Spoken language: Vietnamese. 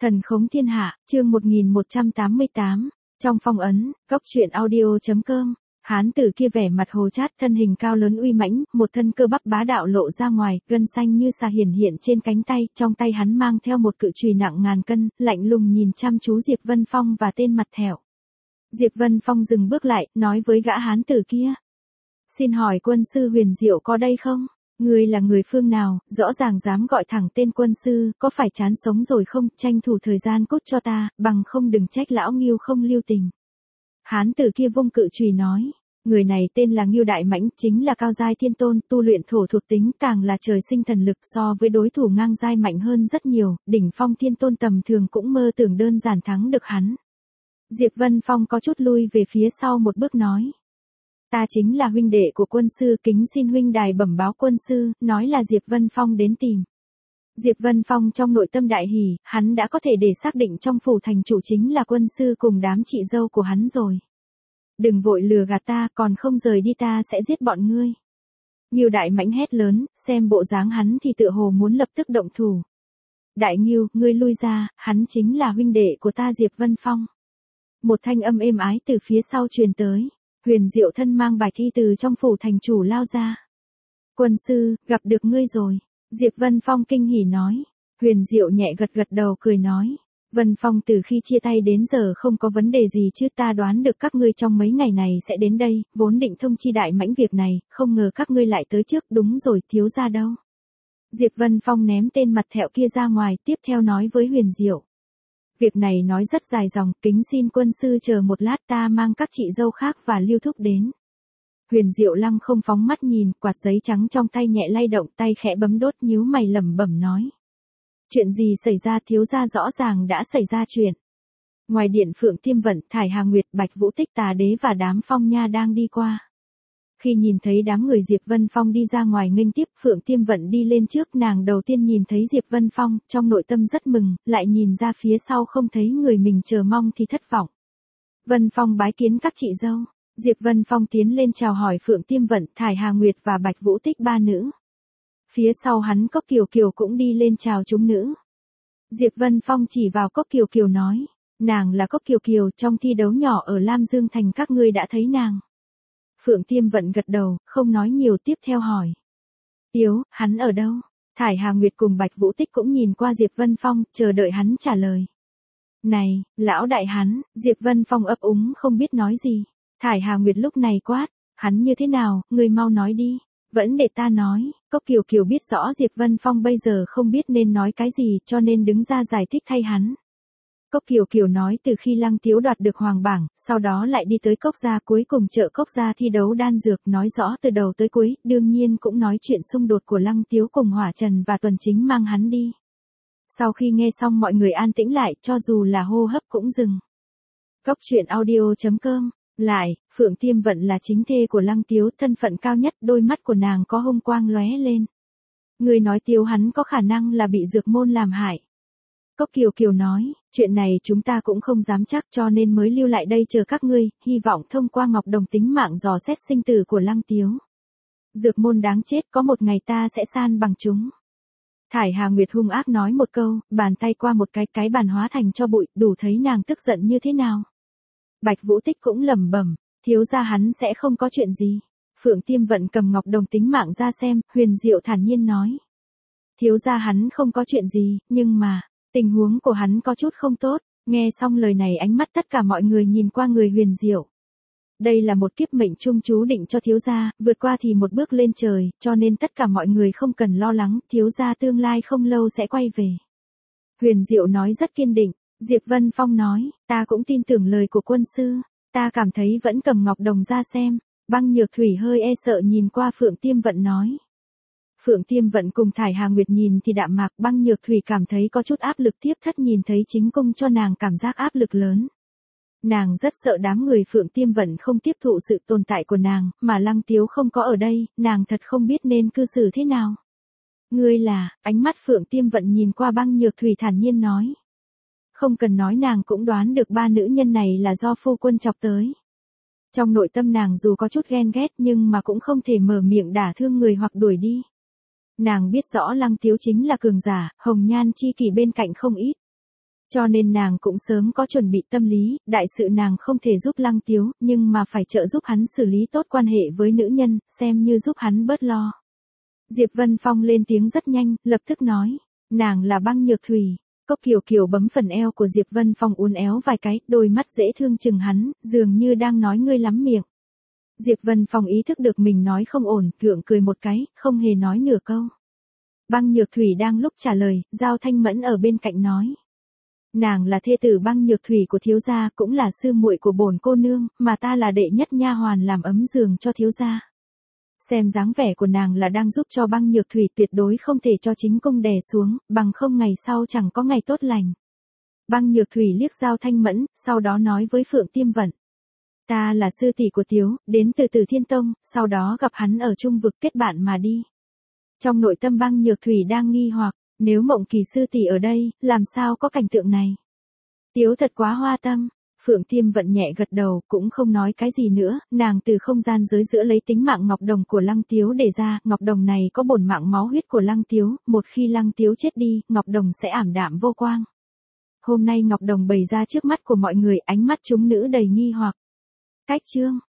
Thần khống thiên hạ, chương 1188, trong phong ấn, góc truyện audio.com, hán tử kia vẻ mặt hồ chát, thân hình cao lớn uy mãnh, một thân cơ bắp bá đạo lộ ra ngoài, gân xanh như xà hiển hiện trên cánh tay, trong tay hắn mang theo một cự chùy nặng ngàn cân, lạnh lùng nhìn chăm chú Diệp Vân Phong và tên mặt thẹo. Diệp Vân Phong dừng bước lại, nói với gã hán tử kia. Xin hỏi quân sư Huyền Diệu có đây không? Ngươi là người phương nào, rõ ràng dám gọi thẳng tên quân sư, có phải chán sống rồi không, tranh thủ thời gian cút cho ta, bằng không đừng trách lão Ngưu không lưu tình. Hán tử kia vung cự chùy nói, người này tên là Ngưu Đại Mãnh, chính là cao giai thiên tôn, tu luyện thổ thuộc tính, càng là trời sinh thần lực, so với đối thủ ngang giai mạnh hơn rất nhiều, đỉnh phong thiên tôn tầm thường cũng mơ tưởng đơn giản thắng được hắn. Diệp Vân Phong có chút lui về phía sau một bước nói. Ta chính là huynh đệ của quân sư, kính xin huynh đài bẩm báo quân sư, nói là Diệp Vân Phong đến tìm. Diệp Vân Phong trong nội tâm đại hỉ, hắn đã có thể để xác định trong phủ thành chủ chính là quân sư cùng đám chị dâu của hắn rồi. Đừng vội lừa gạt ta, còn không rời đi ta sẽ giết bọn ngươi. Ngưu Đại Mãnh hét lớn, xem bộ dáng hắn thì tựa hồ muốn lập tức động thủ. Đại Ngưu, ngươi lui ra, hắn chính là huynh đệ của ta Diệp Vân Phong. Một thanh âm êm ái từ phía sau truyền tới. Huyền Diệu thân mang bài thi từ trong phủ thành chủ lao ra. Quân sư, gặp được ngươi rồi. Diệp Vân Phong kinh hỉ nói. Huyền Diệu nhẹ gật gật đầu cười nói. Vân Phong từ khi chia tay đến giờ không có vấn đề gì chứ, ta đoán được các ngươi trong mấy ngày này sẽ đến đây, vốn định thông chi Đại Mãnh việc này, không ngờ các ngươi lại tới trước, đúng rồi, thiếu gia đâu. Diệp Vân Phong ném tên mặt thẹo kia ra ngoài, tiếp theo nói với Huyền Diệu. Việc này nói rất dài dòng, kính xin quân sư chờ một lát, ta mang các chị dâu khác và Lưu Thúc đến. Huyền Diệu lăng không phóng mắt nhìn, quạt giấy trắng trong tay nhẹ lay động, tay khẽ bấm đốt, nhíu mày lẩm bẩm nói. Chuyện gì xảy ra, thiếu gia, rõ ràng đã xảy ra chuyện. Ngoài điện Phượng Tiêm Vận, Thải Hà Nguyệt, Bạch Vũ Tích, Tà Đế và đám Phong Nha đang đi qua. Khi nhìn thấy đám người Diệp Vân Phong đi ra ngoài nghênh tiếp, Phượng Tiêm Vận đi lên trước, nàng đầu tiên nhìn thấy Diệp Vân Phong, trong nội tâm rất mừng, lại nhìn ra phía sau không thấy người mình chờ mong thì thất vọng. Vân Phong bái kiến các chị dâu. Diệp Vân Phong tiến lên chào hỏi Phượng Tiêm Vận, Thải Hà Nguyệt và Bạch Vũ Tích ba nữ. Phía sau hắn Cốc Kiều Kiều cũng đi lên chào chúng nữ. Diệp Vân Phong chỉ vào Cốc Kiều Kiều nói, nàng là Cốc Kiều Kiều, trong thi đấu nhỏ ở Lam Dương Thành các ngươi đã thấy nàng. Phượng Tiêm Vận gật đầu, không nói nhiều, tiếp theo hỏi. Tiếu, hắn ở đâu? Thải Hà Nguyệt cùng Bạch Vũ Tích cũng nhìn qua Diệp Vân Phong, chờ đợi hắn trả lời. Này, lão đại hắn, Diệp Vân Phong ấp úng không biết nói gì. Thải Hà Nguyệt lúc này quát, hắn như thế nào, ngươi mau nói đi. Vẫn để ta nói, Cốc Kiều Kiều biết rõ Diệp Vân Phong bây giờ không biết nên nói cái gì cho nên đứng ra giải thích thay hắn. Cốc Kiều Kiều nói từ khi Lăng Tiếu đoạt được hoàng bảng, sau đó lại đi tới Cốc gia, cuối cùng trợ Cốc gia thi đấu đan dược, nói rõ từ đầu tới cuối, đương nhiên cũng nói chuyện xung đột của Lăng Tiếu cùng Hỏa Trần và Tuần Chính mang hắn đi. Sau khi nghe xong mọi người an tĩnh lại, cho dù là hô hấp cũng dừng. Góc truyện audio.com. Lại, Phượng Tiêm Vận là chính thê của Lăng Tiếu, thân phận cao nhất, đôi mắt của nàng có hung quang lóe lên. Người nói Tiếu hắn có khả năng là bị dược môn làm hại. Cốc Kiều Kiều nói, chuyện này chúng ta cũng không dám chắc cho nên mới lưu lại đây chờ các ngươi, hy vọng thông qua Ngọc Đồng tính mạng dò xét sinh tử của Lăng Tiếu. Dược môn đáng chết, có một ngày ta sẽ san bằng chúng. Thải Hà Nguyệt hung ác nói một câu, bàn tay qua một cái bàn hóa thành cho bụi, đủ thấy nàng tức giận như thế nào. Bạch Vũ Tích cũng lẩm bẩm, thiếu gia hắn sẽ không có chuyện gì. Phượng Tiêm Vận cầm Ngọc Đồng tính mạng ra xem, Huyền Diệu thản nhiên nói. Thiếu gia hắn không có chuyện gì, nhưng mà, tình huống của hắn có chút không tốt. Nghe xong lời này ánh mắt tất cả mọi người nhìn qua người Huyền Diệu. Đây là một kiếp mệnh chung chú định cho thiếu gia, vượt qua thì một bước lên trời, cho nên tất cả mọi người không cần lo lắng, thiếu gia tương lai không lâu sẽ quay về. Huyền Diệu nói rất kiên định. Diệp Vân Phong nói, ta cũng tin tưởng lời của quân sư, ta cảm thấy vẫn cầm Ngọc Đồng ra xem. Băng Nhược Thủy hơi e sợ nhìn qua Phượng Tiêm Vận nói. Phượng Tiêm Vận cùng Thải Hà Nguyệt nhìn thì đạm mạc, Băng Nhược Thủy cảm thấy có chút áp lực, tiếp thất nhìn thấy chính cung cho nàng cảm giác áp lực lớn. Nàng rất sợ đám người Phượng Tiêm Vận không tiếp thụ sự tồn tại của nàng, mà Lăng Tiếu không có ở đây, nàng thật không biết nên cư xử thế nào. Ngươi là, ánh mắt Phượng Tiêm Vận nhìn qua Băng Nhược Thủy thản nhiên nói. Không cần nói nàng cũng đoán được ba nữ nhân này là do phu quân chọc tới. Trong nội tâm nàng dù có chút ghen ghét nhưng mà cũng không thể mở miệng đả thương người hoặc đuổi đi. Nàng biết rõ Lăng Tiếu chính là cường giả, hồng nhan chi kỷ bên cạnh không ít. Cho nên nàng cũng sớm có chuẩn bị tâm lý, đại sự nàng không thể giúp Lăng Tiếu, nhưng mà phải trợ giúp hắn xử lý tốt quan hệ với nữ nhân, xem như giúp hắn bớt lo. Diệp Vân Phong lên tiếng rất nhanh, lập tức nói, nàng là Băng Nhược Thủy. Cốc Kiều Kiều bấm phần eo của Diệp Vân Phong uốn éo vài cái, đôi mắt dễ thương chừng hắn, dường như đang nói ngươi lắm miệng. Diệp Vân Phong ý thức được mình nói không ổn, gượng cười một cái, không hề nói nửa câu. Băng Nhược Thủy đang lúc trả lời, Giao Thanh Mẫn ở bên cạnh nói. Nàng là thê tử Băng Nhược Thủy của thiếu gia, cũng là sư muội của bổn cô nương, mà ta là đệ nhất nha hoàn làm ấm giường cho thiếu gia. Xem dáng vẻ của nàng là đang giúp cho Băng Nhược Thủy, tuyệt đối không thể cho chính cung đè xuống, bằng không ngày sau chẳng có ngày tốt lành. Băng Nhược Thủy liếc Giao Thanh Mẫn, sau đó nói với Phượng Tiêm Vận. Ta là sư tỷ của Tiếu, đến từ Tử Thiên Tông, sau đó gặp hắn ở trung vực kết bạn mà đi. Trong nội tâm Băng Nhược Thủy đang nghi hoặc, nếu Mộng Kỳ sư tỷ ở đây, làm sao có cảnh tượng này? Tiếu thật quá hoa tâm. Phượng Tiêm Vận nhẹ gật đầu, cũng không nói cái gì nữa, nàng từ không gian giới giữa lấy tính mạng ngọc đồng của Lăng Tiếu để ra, ngọc đồng này có bổn mạng máu huyết của Lăng Tiếu, một khi Lăng Tiếu chết đi, ngọc đồng sẽ ảm đạm vô quang. Hôm nay ngọc đồng bày ra trước mắt của mọi người, ánh mắt chúng nữ đầy nghi hoặc. Cách chương